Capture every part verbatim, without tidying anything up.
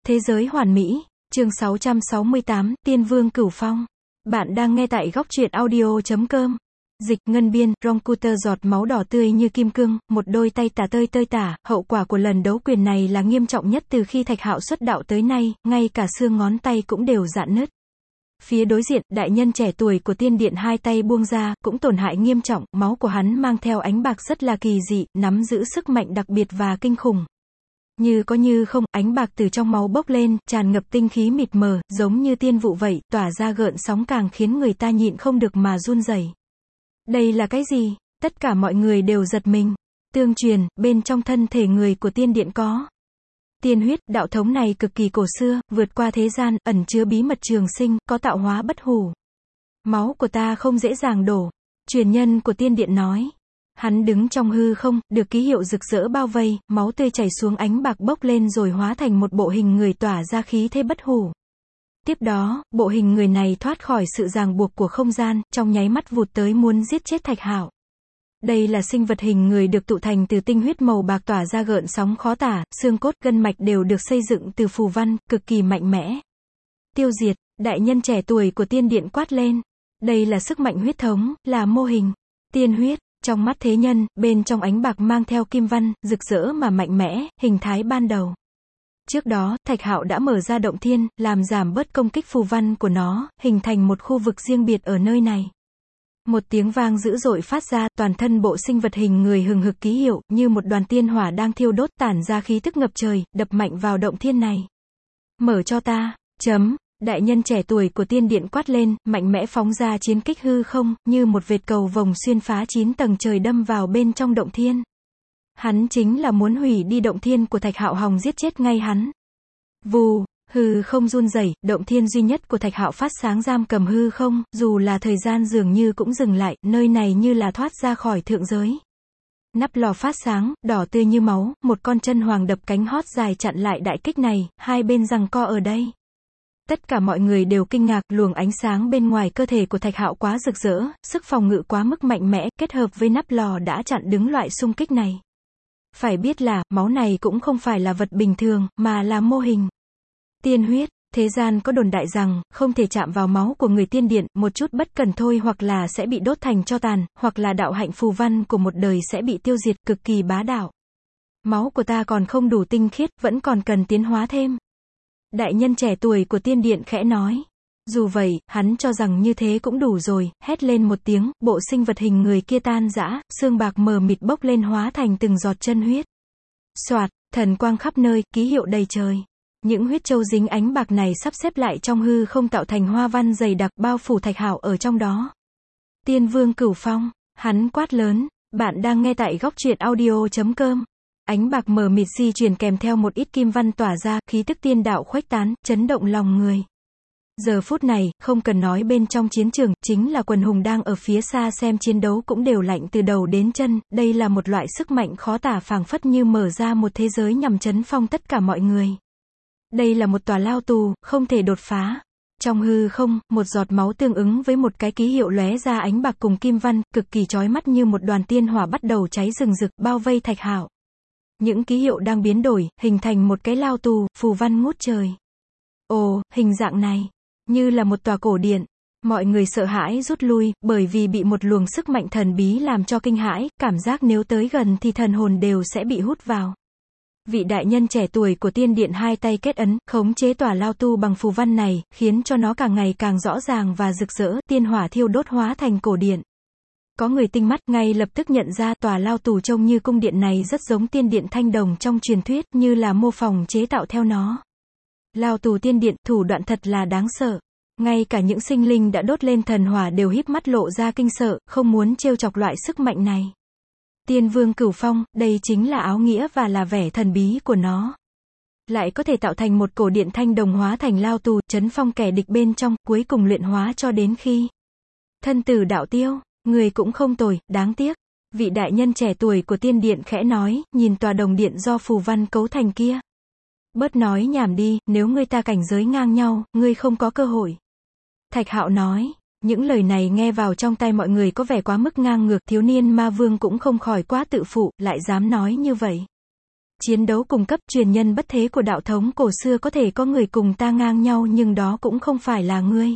Thế giới hoàn mỹ, chương sáu trăm sáu mươi tám, Tiên Vương Cửu Phong. Bạn đang nghe tại góc truyện audio chấm com. Dịch, ngân biên, Roncuter giọt máu đỏ tươi như kim cương, một đôi tay tả tơi tơi tả, hậu quả của lần đấu quyền này là nghiêm trọng nhất từ khi Thạch Hạo xuất đạo tới nay, ngay cả xương ngón tay cũng đều rạn nứt. Phía đối diện, đại nhân trẻ tuổi của tiên điện hai tay buông ra, cũng tổn hại nghiêm trọng, máu của hắn mang theo ánh bạc rất là kỳ dị, nắm giữ sức mạnh đặc biệt và kinh khủng. Như có như không, ánh bạc từ trong máu bốc lên, tràn ngập tinh khí mịt mờ, giống như tiên vụ vậy, tỏa ra gợn sóng càng khiến người ta nhịn không được mà run rẩy. Đây là cái gì? Tất cả mọi người đều giật mình. Tương truyền, bên trong thân thể người của tiên điện có tiên huyết, đạo thống này cực kỳ cổ xưa, vượt qua thế gian, ẩn chứa bí mật trường sinh, có tạo hóa bất hủ. Máu của ta không dễ dàng đổ. Truyền nhân của tiên điện nói. Hắn đứng trong hư không, được ký hiệu rực rỡ bao vây, máu tươi chảy xuống, ánh bạc bốc lên rồi hóa thành một bộ hình người tỏa ra khí thế bất hủ. Tiếp đó, bộ hình người này thoát khỏi sự ràng buộc của không gian, trong nháy mắt vụt tới muốn giết chết Thạch Hạo. Đây là sinh vật hình người được tụ thành từ tinh huyết màu bạc tỏa ra gợn sóng khó tả, xương cốt, gân mạch đều được xây dựng từ phù văn, cực kỳ mạnh mẽ. Tiêu diệt, đại nhân trẻ tuổi của tiên điện quát lên. Đây là sức mạnh huyết thống, là mô hình. Tiên huyết. Trong mắt thế nhân, bên trong ánh bạc mang theo kim văn, rực rỡ mà mạnh mẽ, hình thái ban đầu. Trước đó, Thạch Hạo đã mở ra động thiên, làm giảm bớt công kích phù văn của nó, hình thành một khu vực riêng biệt ở nơi này. Một tiếng vang dữ dội phát ra, toàn thân bộ sinh vật hình người hừng hực ký hiệu, như một đoàn tiên hỏa đang thiêu đốt, tản ra khí tức ngập trời, đập mạnh vào động thiên này. Mở cho ta, chấm. Đại nhân trẻ tuổi của tiên điện quát lên, mạnh mẽ phóng ra chiến kích hư không, như một vệt cầu vồng xuyên phá chín tầng trời đâm vào bên trong động thiên. Hắn chính là muốn hủy đi động thiên của Thạch Hạo, hòng giết chết ngay hắn. Vù, hư không run rẩy, động thiên duy nhất của Thạch Hạo phát sáng giam cầm hư không, dù là thời gian dường như cũng dừng lại, nơi này như là thoát ra khỏi thượng giới. Nắp lò phát sáng, đỏ tươi như máu, một con chân hoàng đập cánh hót dài chặn lại đại kích này, hai bên giằng co ở đây. Tất cả mọi người đều kinh ngạc, luồng ánh sáng bên ngoài cơ thể của Thạch Hạo quá rực rỡ, sức phòng ngự quá mức mạnh mẽ, kết hợp với nắp lò đã chặn đứng loại xung kích này. Phải biết là, máu này cũng không phải là vật bình thường, mà là mô hình. Tiên huyết, thế gian có đồn đại rằng, không thể chạm vào máu của người tiên điện, một chút bất cẩn thôi hoặc là sẽ bị đốt thành tro tàn, hoặc là đạo hạnh phù văn của một đời sẽ bị tiêu diệt, cực kỳ bá đạo. Máu của ta còn không đủ tinh khiết, vẫn còn cần tiến hóa thêm. Đại nhân trẻ tuổi của tiên điện khẽ nói. Dù vậy, hắn cho rằng như thế cũng đủ rồi, hét lên một tiếng, bộ sinh vật hình người kia tan rã, xương bạc mờ mịt bốc lên hóa thành từng giọt chân huyết. Soạt, thần quang khắp nơi, ký hiệu đầy trời. Những huyết châu dính ánh bạc này sắp xếp lại trong hư không tạo thành hoa văn dày đặc bao phủ Thạch Hạo ở trong đó. Tiên Vương Cửu Phong, hắn quát lớn. Bạn đang nghe tại góc truyện audio chấm com. Ánh bạc mờ mịt di chuyển kèm theo một ít kim văn tỏa ra, khí tức tiên đạo khuếch tán, chấn động lòng người. Giờ phút này, không cần nói bên trong chiến trường, chính là quần hùng đang ở phía xa xem chiến đấu cũng đều lạnh từ đầu đến chân, đây là một loại sức mạnh khó tả, phảng phất như mở ra một thế giới nhằm chấn phong tất cả mọi người. Đây là một tòa lao tù, không thể đột phá. Trong hư không, một giọt máu tương ứng với một cái ký hiệu lóe ra ánh bạc cùng kim văn, cực kỳ chói mắt như một đoàn tiên hỏa bắt đầu cháy rừng rực, bao vây Thạch Hạo. Những ký hiệu đang biến đổi, hình thành một cái lao tù, phù văn ngút trời. Ồ, hình dạng này, như là một tòa cổ điện. Mọi người sợ hãi rút lui, bởi vì bị một luồng sức mạnh thần bí làm cho kinh hãi, cảm giác nếu tới gần thì thần hồn đều sẽ bị hút vào. Vị đại nhân trẻ tuổi của tiên điện hai tay kết ấn, khống chế tòa lao tu bằng phù văn này, khiến cho nó càng ngày càng rõ ràng và rực rỡ, tiên hỏa thiêu đốt hóa thành cổ điện. Có người tinh mắt, ngay lập tức nhận ra tòa lao tù trông như cung điện này rất giống tiên điện Thanh Đồng trong truyền thuyết, như là mô phỏng chế tạo theo nó. Lao tù tiên điện, thủ đoạn thật là đáng sợ. Ngay cả những sinh linh đã đốt lên thần hỏa đều híp mắt lộ ra kinh sợ, không muốn trêu chọc loại sức mạnh này. Tiên Vương Cửu Phong, đây chính là áo nghĩa và là vẻ thần bí của nó. Lại có thể tạo thành một cổ điện thanh đồng hóa thành lao tù, chấn phong kẻ địch bên trong, cuối cùng luyện hóa cho đến khi thân tử đạo tiêu. Người cũng không tồi, đáng tiếc. Vị đại nhân trẻ tuổi của tiên điện khẽ nói, nhìn tòa đồng điện do phù văn cấu thành kia. Bớt nói nhảm đi, nếu ngươi ta cảnh giới ngang nhau, ngươi không có cơ hội. Thạch Hạo nói. Những lời này nghe vào trong tai mọi người có vẻ quá mức ngang ngược, thiếu niên ma vương cũng không khỏi quá tự phụ, lại dám nói như vậy. Chiến đấu cùng cấp truyền nhân bất thế của đạo thống cổ xưa có thể có người cùng ta ngang nhau nhưng đó cũng không phải là ngươi.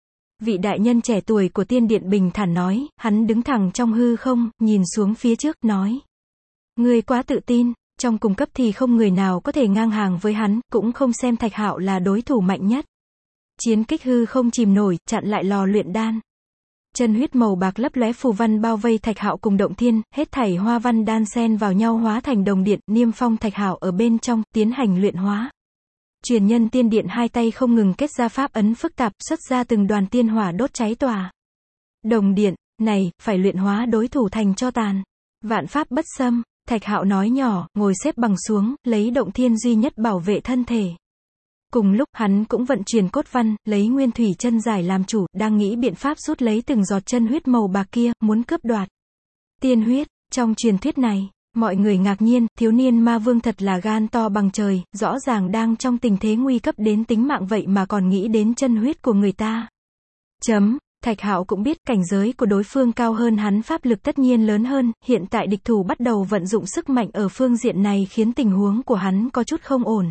Vị đại nhân trẻ tuổi của tiên điện bình thản nói, hắn đứng thẳng trong hư không, nhìn xuống phía trước, nói. Ngươi quá tự tin, trong cùng cấp thì không người nào có thể ngang hàng với hắn, cũng không xem Thạch Hạo là đối thủ mạnh nhất. Chiến kích hư không chìm nổi, chặn lại lò luyện đan. Chân huyết màu bạc lấp lóe phù văn bao vây Thạch Hạo cùng động thiên, hết thảy hoa văn đan xen vào nhau hóa thành đồng điện, niêm phong Thạch Hạo ở bên trong, tiến hành luyện hóa. Truyền nhân tiên điện hai tay không ngừng kết ra pháp ấn phức tạp, xuất ra từng đoàn tiên hỏa đốt cháy tòa. Đồng điện, này, phải luyện hóa đối thủ thành tro tàn. Vạn pháp bất xâm, Thạch Hạo nói nhỏ, ngồi xếp bằng xuống, lấy động thiên duy nhất bảo vệ thân thể. Cùng lúc, hắn cũng vận chuyển cốt văn, lấy nguyên thủy chân giải làm chủ, đang nghĩ biện pháp rút lấy từng giọt chân huyết màu bạc kia, muốn cướp đoạt. Tiên huyết, trong truyền thuyết này, mọi người ngạc nhiên, thiếu niên ma vương thật là gan to bằng trời, rõ ràng đang trong tình thế nguy cấp đến tính mạng vậy mà còn nghĩ đến chân huyết của người ta. Chấm, Thạch Hạo cũng biết cảnh giới của đối phương cao hơn hắn, pháp lực tất nhiên lớn hơn, hiện tại địch thủ bắt đầu vận dụng sức mạnh ở phương diện này khiến tình huống của hắn có chút không ổn.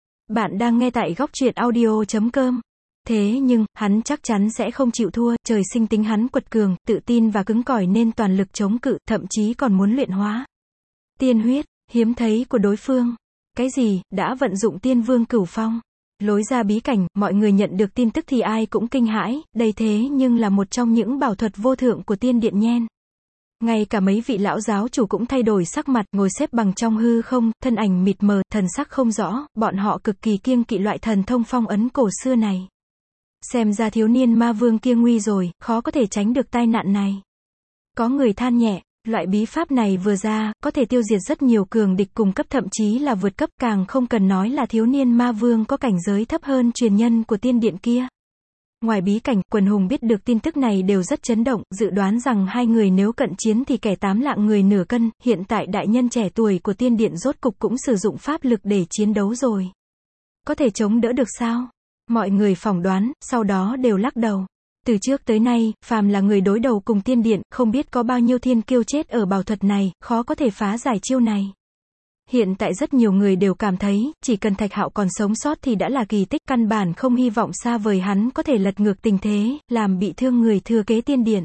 Bạn đang nghe tại góc truyện audio chấm com. Thế nhưng, hắn chắc chắn sẽ không chịu thua, trời sinh tính hắn quật cường, tự tin và cứng cỏi nên toàn lực chống cự, thậm chí còn muốn luyện hóa. Tiên huyết, hiếm thấy của đối phương. Cái gì, đã vận dụng tiên vương cửu phong. Lối ra bí cảnh, mọi người nhận được tin tức thì ai cũng kinh hãi, đây thế nhưng là một trong những bảo thuật vô thượng của tiên điện nhen. Ngay cả mấy vị lão giáo chủ cũng thay đổi sắc mặt, ngồi xếp bằng trong hư không, thân ảnh mịt mờ, thần sắc không rõ, bọn họ cực kỳ kiêng kỵ loại thần thông phong ấn cổ xưa này. Xem ra thiếu niên ma vương kia nguy rồi, khó có thể tránh được tai nạn này. Có người than nhẹ, loại bí pháp này vừa ra, có thể tiêu diệt rất nhiều cường địch cùng cấp thậm chí là vượt cấp, càng không cần nói là thiếu niên ma vương có cảnh giới thấp hơn truyền nhân của tiên điện kia. Ngoài bí cảnh, quần hùng biết được tin tức này đều rất chấn động, dự đoán rằng hai người nếu cận chiến thì kẻ tám lạng người nửa cân, hiện tại đại nhân trẻ tuổi của tiên điện rốt cục cũng sử dụng pháp lực để chiến đấu rồi. Có thể chống đỡ được sao? Mọi người phỏng đoán, sau đó đều lắc đầu. Từ trước tới nay, phàm là người đối đầu cùng tiên điện, không biết có bao nhiêu thiên kiêu chết ở bảo thuật này, khó có thể phá giải chiêu này. Hiện tại rất nhiều người đều cảm thấy, chỉ cần Thạch Hạo còn sống sót thì đã là kỳ tích, căn bản không hy vọng xa vời hắn có thể lật ngược tình thế, làm bị thương người thừa kế tiên điện.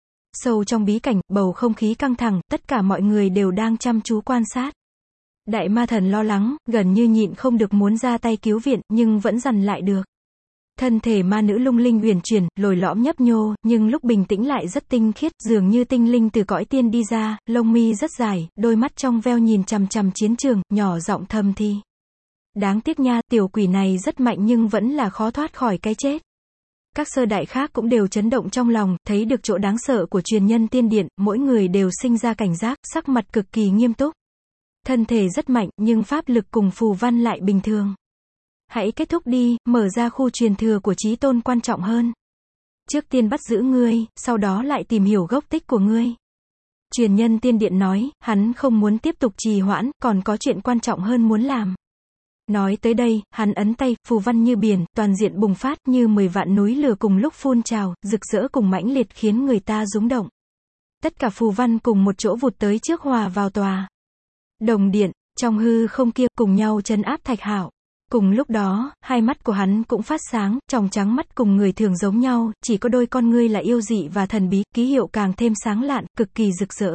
Sâu trong bí cảnh, bầu không khí căng thẳng, tất cả mọi người đều đang chăm chú quan sát. Đại ma thần lo lắng, gần như nhịn không được muốn ra tay cứu viện, nhưng vẫn dằn lại được. Thân thể ma nữ lung linh huyền chuyển, lồi lõm nhấp nhô, nhưng lúc bình tĩnh lại rất tinh khiết, dường như tinh linh từ cõi tiên đi ra, lông mi rất dài, đôi mắt trong veo nhìn chằm chằm chiến trường, nhỏ giọng thầm thì. Đáng tiếc nha, tiểu quỷ này rất mạnh nhưng vẫn là khó thoát khỏi cái chết. Các sơ đại khác cũng đều chấn động trong lòng, thấy được chỗ đáng sợ của truyền nhân tiên điện, mỗi người đều sinh ra cảnh giác, sắc mặt cực kỳ nghiêm túc. Thân thể rất mạnh, nhưng pháp lực cùng phù văn lại bình thường. Hãy kết thúc đi, mở ra khu truyền thừa của chí tôn quan trọng hơn. Trước tiên bắt giữ ngươi, sau đó lại tìm hiểu gốc tích của ngươi. Truyền nhân tiên điện nói, hắn không muốn tiếp tục trì hoãn, còn có chuyện quan trọng hơn muốn làm. Nói tới đây, hắn ấn tay, phù văn như biển, toàn diện bùng phát như mười vạn núi lửa cùng lúc phun trào, rực rỡ cùng mãnh liệt khiến người ta rúng động. Tất cả phù văn cùng một chỗ vụt tới trước hòa vào tòa. Đồng điện, trong hư không kia, cùng nhau trấn áp Thạch Hạo. Cùng lúc đó, hai mắt của hắn cũng phát sáng, tròng trắng mắt cùng người thường giống nhau, chỉ có đôi con ngươi là yêu dị và thần bí, ký hiệu càng thêm sáng lạn, cực kỳ rực rỡ.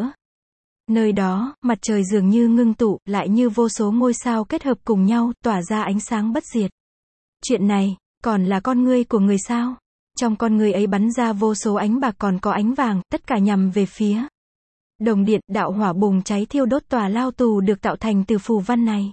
Nơi đó, mặt trời dường như ngưng tụ, lại như vô số ngôi sao kết hợp cùng nhau, tỏa ra ánh sáng bất diệt. Chuyện này, còn là con ngươi của người sao? Trong con ngươi ấy bắn ra vô số ánh bạc còn có ánh vàng, tất cả nhằm về phía đồng điện, đạo hỏa bùng cháy thiêu đốt tòa lao tù được tạo thành từ phù văn này.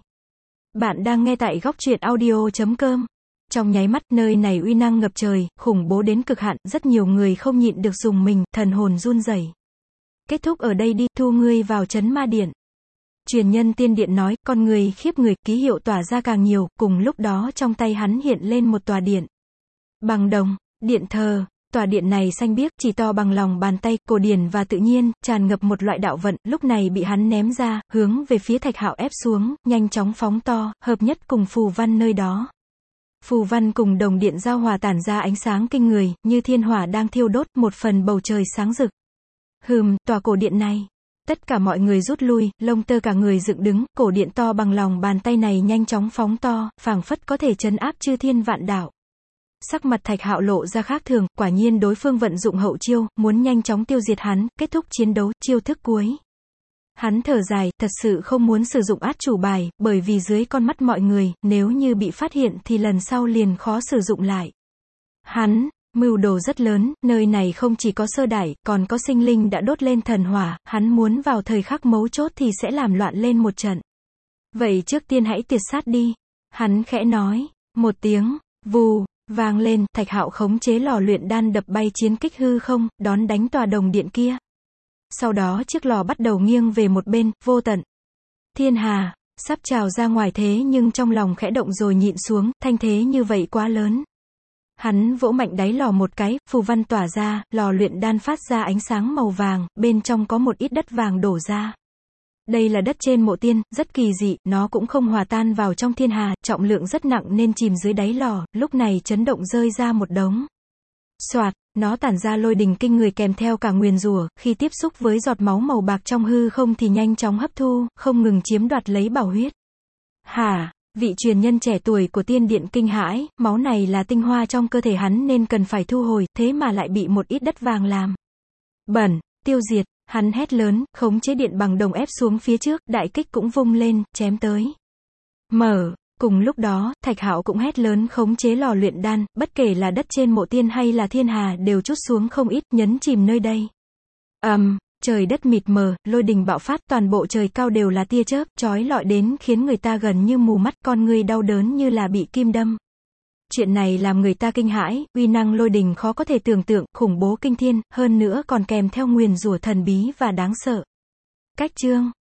Bạn đang nghe tại góc truyện audio chấm com. Trong nháy mắt, nơi này uy năng ngập trời, khủng bố đến cực hạn, rất nhiều người không nhịn được dùng mình, thần hồn run rẩy. Kết thúc ở đây đi, thu ngươi vào trấn ma điện. Truyền nhân tiên điện nói, con người khiếp người, ký hiệu tỏa ra càng nhiều, cùng lúc đó trong tay hắn hiện lên một tòa điện. Bằng đồng, điện thờ. Tòa điện này xanh biếc, chỉ to bằng lòng bàn tay, cổ điển và tự nhiên, tràn ngập một loại đạo vận, lúc này bị hắn ném ra, hướng về phía Thạch Hạo ép xuống, nhanh chóng phóng to, hợp nhất cùng phù văn nơi đó. Phù văn cùng đồng điện giao hòa tản ra ánh sáng kinh người, như thiên hỏa đang thiêu đốt, một phần bầu trời sáng rực. Hừm, tòa cổ điện này. Tất cả mọi người rút lui, lông tơ cả người dựng đứng, cổ điện to bằng lòng bàn tay này nhanh chóng phóng to, phảng phất có thể trấn áp chư thiên vạn đạo. Sắc mặt Thạch Hạo lộ ra khác thường, quả nhiên đối phương vận dụng hậu chiêu, muốn nhanh chóng tiêu diệt hắn, kết thúc chiến đấu, chiêu thức cuối. Hắn thở dài, thật sự không muốn sử dụng át chủ bài, bởi vì dưới con mắt mọi người, nếu như bị phát hiện thì lần sau liền khó sử dụng lại. Hắn, mưu đồ rất lớn, nơi này không chỉ có sơ đại, còn có sinh linh đã đốt lên thần hỏa, hắn muốn vào thời khắc mấu chốt thì sẽ làm loạn lên một trận. Vậy trước tiên hãy tiệt sát đi. Hắn khẽ nói, một tiếng, vù, vang lên, Thạch Hạo khống chế lò luyện đan đập bay chiến kích hư không, đón đánh tòa đồng điện kia. Sau đó chiếc lò bắt đầu nghiêng về một bên, vô tận. Thiên hà, sắp trào ra ngoài thế nhưng trong lòng khẽ động rồi nhịn xuống, thanh thế như vậy quá lớn. Hắn vỗ mạnh đáy lò một cái, phù văn tỏa ra, lò luyện đan phát ra ánh sáng màu vàng, bên trong có một ít đất vàng đổ ra. Đây là đất trên mộ tiên, rất kỳ dị, nó cũng không hòa tan vào trong thiên hà, trọng lượng rất nặng nên chìm dưới đáy lò, lúc này chấn động rơi ra một đống. Soạt, nó tản ra lôi đình kinh người kèm theo cả nguyền rủa, khi tiếp xúc với giọt máu màu bạc trong hư không thì nhanh chóng hấp thu, không ngừng chiếm đoạt lấy bảo huyết. Hả? Vị truyền nhân trẻ tuổi của tiên điện kinh hãi, máu này là tinh hoa trong cơ thể hắn nên cần phải thu hồi, thế mà lại bị một ít đất vàng làm bẩn, tiêu diệt. Hắn hét lớn, khống chế điện bằng đồng ép xuống phía trước, đại kích cũng vung lên, chém tới. Mở, cùng lúc đó, Thạch Hạo cũng hét lớn khống chế lò luyện đan, bất kể là đất trên mộ tiên hay là thiên hà đều trút xuống không ít, nhấn chìm nơi đây. Ầm, um, trời đất mịt mờ, lôi đình bạo phát, toàn bộ trời cao đều là tia chớp, chói lọi đến khiến người ta gần như mù mắt, con người đau đớn như là bị kim đâm. Chuyện này làm người ta kinh hãi, uy năng lôi đình khó có thể tưởng tượng, khủng bố kinh thiên, hơn nữa còn kèm theo nguyền rủa thần bí và đáng sợ. Cách chương